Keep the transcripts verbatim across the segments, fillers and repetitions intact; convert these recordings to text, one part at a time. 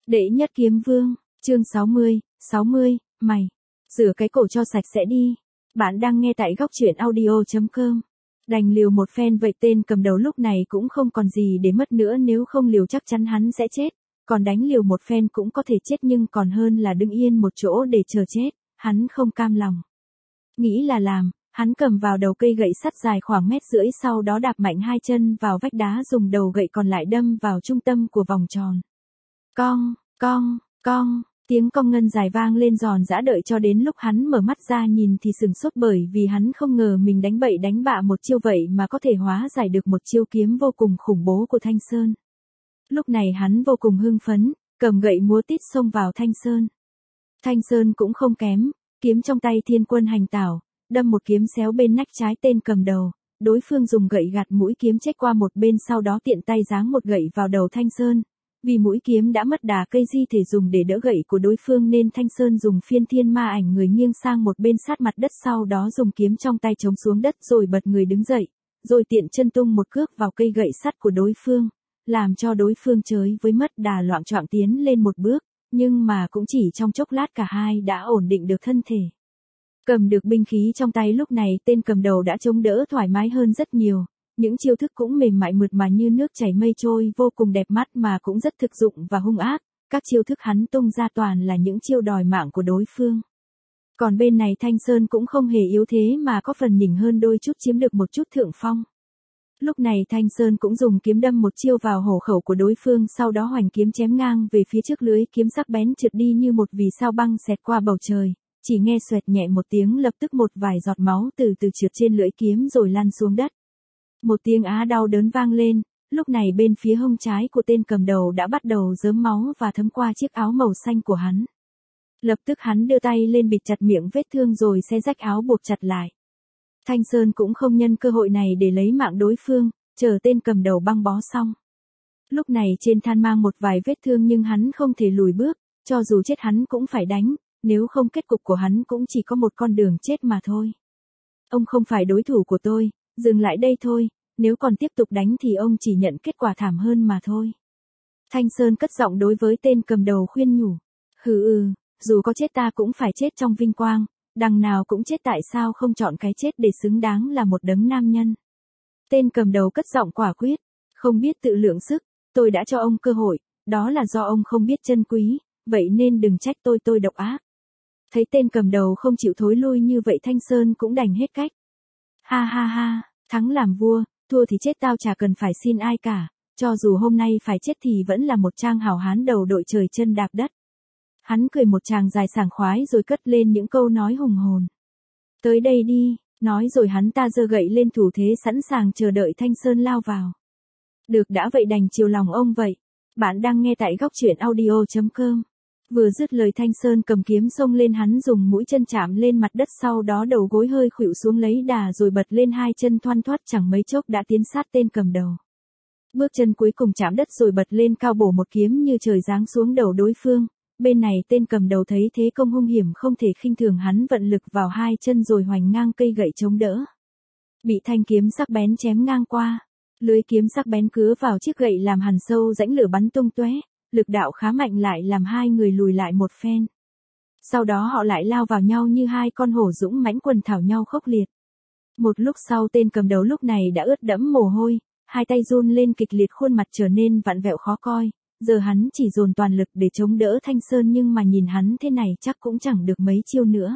Đệ nhất kiếm vương, chương sáu mươi, sáu mươi, mày. Rửa cái cổ cho sạch sẽ đi. Bạn đang nghe tại góc truyện audio chấm com. Đành liều một phen vậy tên cầm đầu lúc này cũng không còn gì để mất nữa, nếu không liều chắc chắn hắn sẽ chết. Còn đánh liều một phen cũng có thể chết nhưng còn hơn là đứng yên một chỗ để chờ chết, hắn không cam lòng. Nghĩ là làm, hắn cầm vào đầu cây gậy sắt dài khoảng mét rưỡi, sau đó đạp mạnh hai chân vào vách đá, dùng đầu gậy còn lại đâm vào trung tâm của vòng tròn. Cong, cong, cong, tiếng cong ngân dài vang lên giòn giã, đợi cho đến lúc hắn mở mắt ra nhìn thì sửng sốt, bởi vì hắn không ngờ mình đánh bậy đánh bạ một chiêu vậy mà có thể hóa giải được một chiêu kiếm vô cùng khủng bố của Thanh Sơn. Lúc này hắn vô cùng hưng phấn, cầm gậy múa tít xông vào Thanh Sơn. Thanh Sơn cũng không kém, kiếm trong tay thiên quân hành tảo, đâm một kiếm xéo bên nách trái tên cầm đầu. Đối phương dùng gậy gạt mũi kiếm chếch qua một bên, sau đó tiện tay giáng một gậy vào đầu Thanh Sơn. Vì mũi kiếm đã mất đà cây di thể dùng để đỡ gậy của đối phương nên Thanh Sơn dùng phiên thiên ma ảnh người nghiêng sang một bên sát mặt đất, sau đó dùng kiếm trong tay chống xuống đất rồi bật người đứng dậy, rồi tiện chân tung một cước vào cây gậy sắt của đối phương, làm cho đối phương chới với mất đà loạng choạng tiến lên một bước, nhưng mà cũng chỉ trong chốc lát cả hai đã ổn định được thân thể. Cầm được binh khí trong tay lúc này tên cầm đầu đã chống đỡ thoải mái hơn rất nhiều. Những chiêu thức cũng mềm mại mượt mà như nước chảy mây trôi, vô cùng đẹp mắt mà cũng rất thực dụng và hung ác. Các chiêu thức hắn tung ra toàn là những chiêu đòi mạng của đối phương. Còn bên này Thanh Sơn cũng không hề yếu thế mà có phần nhỉnh hơn đôi chút, chiếm được một chút thượng phong. Lúc này Thanh Sơn cũng dùng kiếm đâm một chiêu vào hổ khẩu của đối phương, sau đó hoành kiếm chém ngang về phía trước, lưới kiếm sắc bén trượt đi như một vì sao băng xẹt qua bầu trời. Chỉ nghe xoẹt nhẹ một tiếng, lập tức một vài giọt máu từ từ trượt trên lưỡi kiếm rồi lăn xuống đất. Một tiếng á đau đớn vang lên, lúc này bên phía hông trái của tên cầm đầu đã bắt đầu rớm máu và thấm qua chiếc áo màu xanh của hắn. Lập tức hắn đưa tay lên bịt chặt miệng vết thương rồi xé rách áo buộc chặt lại. Thanh Sơn cũng không nhân cơ hội này để lấy mạng đối phương, chờ tên cầm đầu băng bó xong. Lúc này trên than mang một vài vết thương nhưng hắn không thể lùi bước, cho dù chết hắn cũng phải đánh, nếu không kết cục của hắn cũng chỉ có một con đường chết mà thôi. Ông không phải đối thủ của tôi. Dừng lại đây thôi, nếu còn tiếp tục đánh thì ông chỉ nhận kết quả thảm hơn mà thôi. Thanh Sơn cất giọng đối với tên cầm đầu khuyên nhủ. Hừ ừ, dù có chết ta cũng phải chết trong vinh quang, đằng nào cũng chết, tại sao không chọn cái chết để xứng đáng là một đấng nam nhân. Tên cầm đầu cất giọng quả quyết, không biết tự lượng sức, tôi đã cho ông cơ hội, đó là do ông không biết trân quý, vậy nên đừng trách tôi tôi độc ác. Thấy tên cầm đầu không chịu thối lui như vậy Thanh Sơn cũng đành hết cách. Ha ha ha, thắng làm vua, thua thì chết tao chả cần phải xin ai cả, cho dù hôm nay phải chết thì vẫn là một trang hào hán đầu đội trời chân đạp đất. Hắn cười một tràng dài sảng khoái rồi cất lên những câu nói hùng hồn. Tới đây đi, nói rồi hắn ta giơ gậy lên thủ thế sẵn sàng chờ đợi Thanh Sơn lao vào. Được đã vậy đành chiều lòng ông vậy. Bạn đang nghe tại góc truyện audio chấm com. Vừa dứt lời Thanh Sơn cầm kiếm xông lên, hắn dùng mũi chân chạm lên mặt đất, sau đó đầu gối hơi khuỵu xuống lấy đà rồi bật lên hai chân thoăn thoắt, chẳng mấy chốc đã tiến sát tên cầm đầu. Bước chân cuối cùng chạm đất rồi bật lên cao bổ một kiếm như trời giáng xuống đầu đối phương. Bên này tên cầm đầu thấy thế công hung hiểm không thể khinh thường, hắn vận lực vào hai chân rồi hoành ngang cây gậy chống đỡ. Bị thanh kiếm sắc bén chém ngang qua, lưới kiếm sắc bén cứa vào chiếc gậy làm hằn sâu rãnh lửa bắn tung tóe. Lực đạo khá mạnh lại làm hai người lùi lại một phen. Sau đó họ lại lao vào nhau như hai con hổ dũng mãnh, quần thảo nhau khốc liệt. Một lúc sau tên cầm đầu lúc này đã ướt đẫm mồ hôi, hai tay run lên kịch liệt, khuôn mặt trở nên vặn vẹo khó coi. Giờ hắn chỉ dồn toàn lực để chống đỡ Thanh Sơn, nhưng mà nhìn hắn thế này chắc cũng chẳng được mấy chiêu nữa.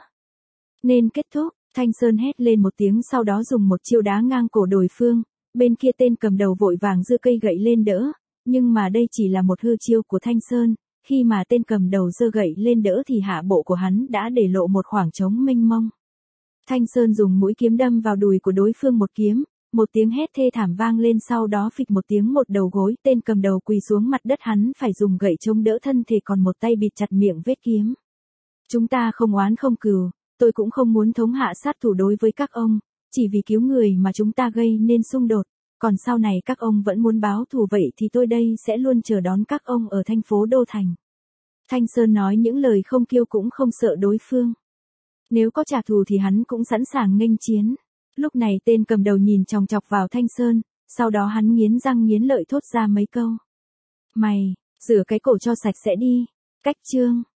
Nên kết thúc, Thanh Sơn hét lên một tiếng, sau đó dùng một chiêu đá ngang cổ đối phương. Bên kia tên cầm đầu vội vàng giơ cây gậy lên đỡ. Nhưng mà đây chỉ là một hư chiêu của Thanh Sơn, khi mà tên cầm đầu giơ gậy lên đỡ thì hạ bộ của hắn đã để lộ một khoảng trống mênh mông. Thanh Sơn dùng mũi kiếm đâm vào đùi của đối phương một kiếm, một tiếng hét thê thảm vang lên, sau đó phịch một tiếng một đầu gối tên cầm đầu quỳ xuống mặt đất, hắn phải dùng gậy chống đỡ thân thể, còn một tay bịt chặt miệng vết kiếm. Chúng ta không oán không cừu, tôi cũng không muốn thống hạ sát thủ đối với các ông, chỉ vì cứu người mà chúng ta gây nên xung đột. Còn sau này các ông vẫn muốn báo thù vậy thì tôi đây sẽ luôn chờ đón các ông ở thành phố Đô Thành. Thanh Sơn nói những lời không kiêu cũng không sợ đối phương. Nếu có trả thù thì hắn cũng sẵn sàng nghênh chiến. Lúc này tên cầm đầu nhìn chòng chọc vào Thanh Sơn, sau đó hắn nghiến răng nghiến lợi thốt ra mấy câu. Mày, Rửa cái cổ cho sạch sẽ đi. Cách chương.